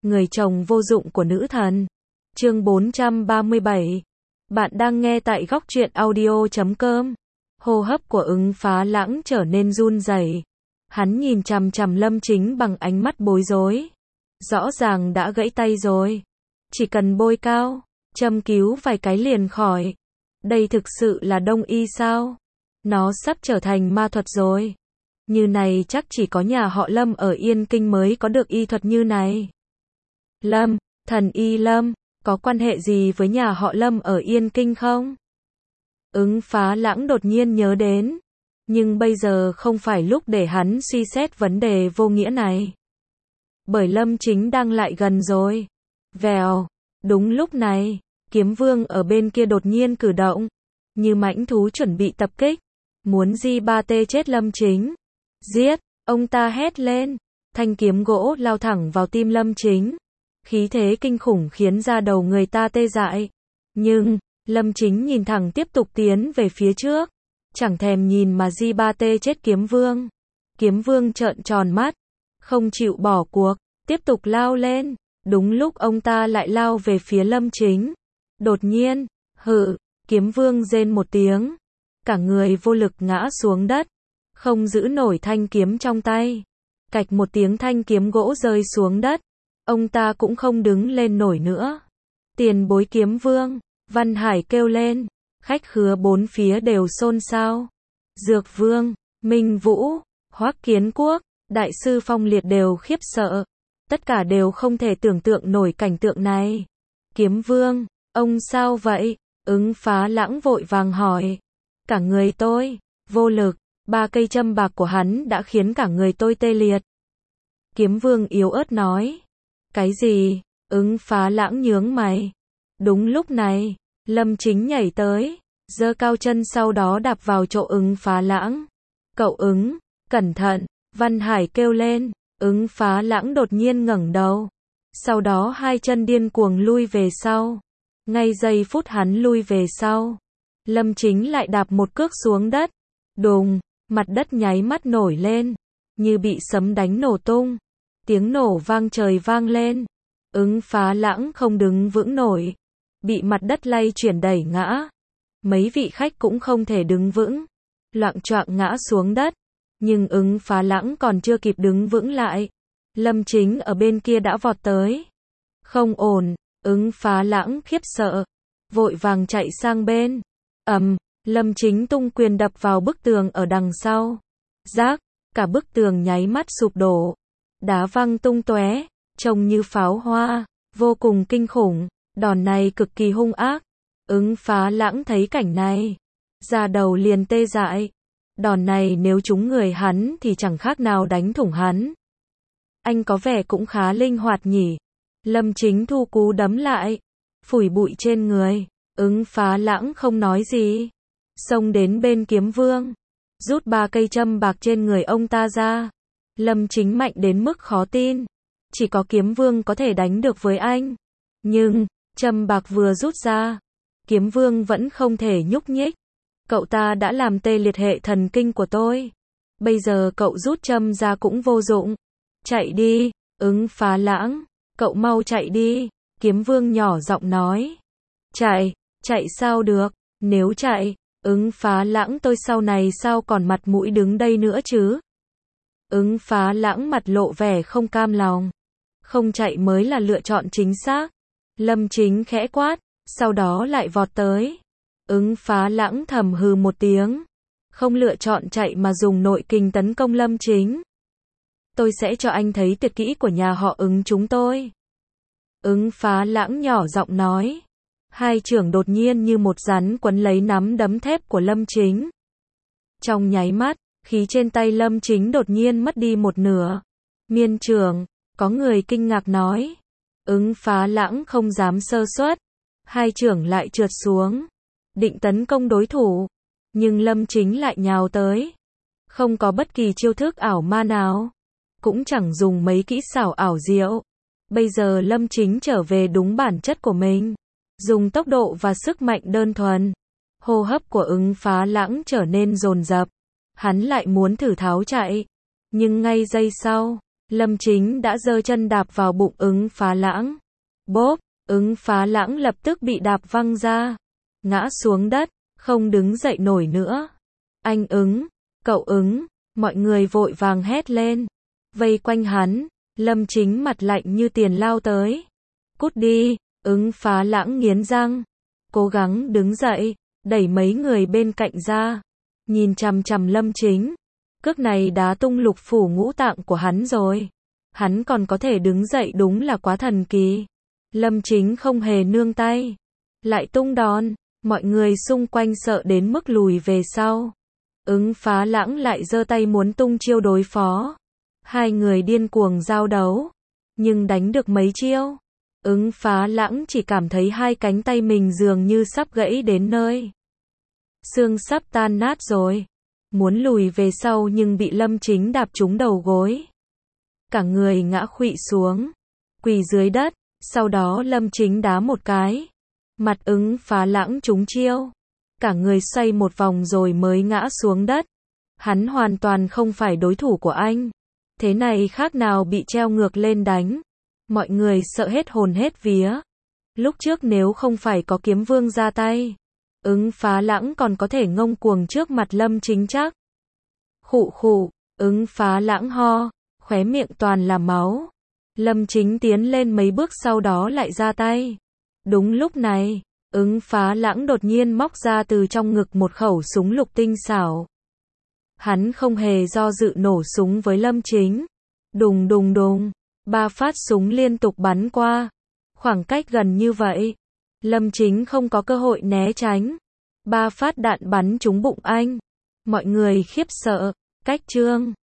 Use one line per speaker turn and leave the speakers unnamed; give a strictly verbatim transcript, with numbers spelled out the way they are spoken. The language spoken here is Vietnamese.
người chồng vô dụng của nữ thần. Chương bốn trăm ba mươi bảy. Bạn đang nghe tại góc truyện audio chấm com. Hô hấp của Ứng Phá Lãng trở nên run rẩy. Hắn nhìn chằm chằm Lâm Chính bằng ánh mắt bối rối. Rõ ràng đã gãy tay rồi. Chỉ cần bôi cao, châm cứu vài cái liền khỏi. Đây thực sự là đông y sao? Nó sắp trở thành ma thuật rồi. Như này chắc chỉ có nhà họ Lâm ở Yên Kinh mới có được y thuật như này. Lâm, thần y Lâm, có quan hệ gì với nhà họ Lâm ở Yên Kinh không? Ứng Phá Lãng đột nhiên nhớ đến. Nhưng bây giờ không phải lúc để hắn suy xét vấn đề vô nghĩa này. Bởi Lâm Chính đang lại gần rồi. Vèo, đúng lúc này, Kiếm Vương ở bên kia đột nhiên cử động. Như mãnh thú chuẩn bị tập kích. Muốn gi ba tê chết Lâm Chính. Giết, ông ta hét lên. Thanh kiếm gỗ lao thẳng vào tim Lâm Chính. Khí thế kinh khủng khiến da đầu người ta tê dại. Nhưng, Lâm Chính nhìn thẳng tiếp tục tiến về phía trước. Chẳng thèm nhìn mà gi ba tê chết Kiếm Vương. Kiếm Vương trợn tròn mắt. Không chịu bỏ cuộc. Tiếp tục lao lên. Đúng lúc ông ta lại lao về phía Lâm Chính. Đột nhiên, hự, Kiếm Vương rên một tiếng. Cả người vô lực ngã xuống đất. Không giữ nổi thanh kiếm trong tay. Cạch một tiếng thanh kiếm gỗ rơi xuống đất. Ông ta cũng không đứng lên nổi nữa. Tiền bối Kiếm Vương, Văn Hải kêu lên. Khách khứa bốn phía đều xôn xao. Dược Vương, Minh Vũ, Hoắc Kiến Quốc, Đại sư Phong Liệt đều khiếp sợ. Tất cả đều không thể tưởng tượng nổi cảnh tượng này. Kiếm Vương, ông sao vậy? Ứng Phá Lãng vội vàng hỏi. Cả người tôi, vô lực, ba cây châm bạc của hắn đã khiến cả người tôi tê liệt. Kiếm Vương yếu ớt nói. Cái gì? Ứng Phá Lãng nhướng mày. Đúng lúc này, Lâm Chính nhảy tới, giơ cao chân sau đó đạp vào chỗ Ứng Phá Lãng. Cậu Ứng, cẩn thận, Văn Hải kêu lên. Ứng Phá Lãng đột nhiên ngẩng đầu. Sau đó hai chân điên cuồng lui về sau. Ngay giây phút hắn lui về sau, Lâm Chính lại đạp một cước xuống đất. Đùng, mặt đất nháy mắt nổi lên, như bị sấm đánh nổ tung. Tiếng nổ vang trời vang lên. Ứng Phá Lãng không đứng vững nổi, bị mặt đất lay chuyển đẩy ngã. Mấy vị khách cũng không thể đứng vững, loạng choạng ngã xuống đất. Nhưng Ứng Phá Lãng còn chưa kịp đứng vững lại, Lâm Chính ở bên kia đã vọt tới. Không ổn, Ứng Phá Lãng khiếp sợ, vội vàng chạy sang bên. Ầm, Lâm Chính tung quyền đập vào bức tường ở đằng sau. Rác, cả bức tường nháy mắt sụp đổ. Đá văng tung tóe, trông như pháo hoa, vô cùng kinh khủng. Đòn này cực kỳ hung ác. Ứng Phá Lãng thấy cảnh này, da đầu liền tê dại. Đòn này nếu trúng người hắn thì chẳng khác nào đánh thủng hắn. Anh có vẻ cũng khá linh hoạt nhỉ. Lâm Chính thu cú đấm lại, phủi bụi trên người. Ứng Phá Lãng không nói gì, xông đến bên Kiếm Vương, rút ba cây châm bạc trên người ông ta ra. Lâm Chính mạnh đến mức khó tin, chỉ có Kiếm Vương có thể đánh được với anh. Nhưng, châm bạc vừa rút ra, Kiếm Vương vẫn không thể nhúc nhích. Cậu ta đã làm tê liệt hệ thần kinh của tôi. Bây giờ cậu rút châm ra cũng vô dụng. Chạy đi, Ứng Phá Lãng, cậu mau chạy đi. Kiếm Vương nhỏ giọng nói. Chạy, chạy sao được, nếu chạy, Ứng Phá Lãng tôi sau này sao còn mặt mũi đứng đây nữa chứ? Ứng Phá Lãng mặt lộ vẻ không cam lòng. Không chạy mới là lựa chọn chính xác. Lâm Chính khẽ quát, sau đó lại vọt tới. Ứng Phá Lãng thầm hừ một tiếng. Không lựa chọn chạy mà dùng nội kình tấn công Lâm Chính. Tôi sẽ cho anh thấy tuyệt kỹ của nhà họ Ứng chúng tôi. Ứng Phá Lãng nhỏ giọng nói. Hai chưởng đột nhiên như một rắn quấn lấy nắm đấm thép của Lâm Chính. Trong nháy mắt, khí trên tay Lâm Chính đột nhiên mất đi một nửa. Miên chưởng, có người kinh ngạc nói. Ứng Phá Lãng không dám sơ suất. Hai chưởng lại trượt xuống, định tấn công đối thủ. Nhưng Lâm Chính lại nhào tới. Không có bất kỳ chiêu thức ảo ma nào. Cũng chẳng dùng mấy kỹ xảo ảo diệu. Bây giờ Lâm Chính trở về đúng bản chất của mình. Dùng tốc độ và sức mạnh đơn thuần. Hô hấp của Ứng Phá Lãng trở nên dồn dập. Hắn lại muốn thử tháo chạy. Nhưng ngay giây sau, Lâm Chính đã giơ chân đạp vào bụng Ứng Phá Lãng. Bốp, Ứng Phá Lãng lập tức bị đạp văng ra, ngã xuống đất, không đứng dậy nổi nữa. Anh Ứng, cậu Ứng, mọi người vội vàng hét lên, vây quanh hắn. Lâm Chính mặt lạnh như tiền lao tới. Cút đi, Ứng Phá Lãng nghiến răng, cố gắng đứng dậy, đẩy mấy người bên cạnh ra, nhìn chằm chằm Lâm Chính. Cước này đá tung lục phủ ngũ tạng của hắn rồi. Hắn còn có thể đứng dậy đúng là quá thần kỳ. Lâm Chính không hề nương tay, lại tung đòn, mọi người xung quanh sợ đến mức lùi về sau. Ứng Phá Lãng lại giơ tay muốn tung chiêu đối phó. Hai người điên cuồng giao đấu, nhưng đánh được mấy chiêu, Ứng Phá Lãng chỉ cảm thấy hai cánh tay mình dường như sắp gãy đến nơi. Xương sắp tan nát rồi. Muốn lùi về sau nhưng bị Lâm Chính đạp trúng đầu gối. Cả người ngã khuỵu xuống, quỳ dưới đất, sau đó Lâm Chính đá một cái. Mặt Ứng Phá Lãng trúng chiêu. Cả người xoay một vòng rồi mới ngã xuống đất. Hắn hoàn toàn không phải đối thủ của anh. Thế này khác nào bị treo ngược lên đánh. Mọi người sợ hết hồn hết vía. Lúc trước nếu không phải có Kiếm Vương ra tay, Ứng Phá Lãng còn có thể ngông cuồng trước mặt Lâm Chính chắc. Khụ khụ, Ứng Phá Lãng ho, khóe miệng toàn là máu. Lâm Chính tiến lên mấy bước sau đó lại ra tay. Đúng lúc này, Ứng Phá Lãng đột nhiên móc ra từ trong ngực một khẩu súng lục tinh xảo. Hắn không hề do dự nổ súng với Lâm Chính. Đùng đùng đùng, ba phát súng liên tục bắn qua. Khoảng cách gần như vậy, Lâm Chính không có cơ hội né tránh. Ba phát đạn bắn trúng bụng anh. Mọi người khiếp sợ. Cách chương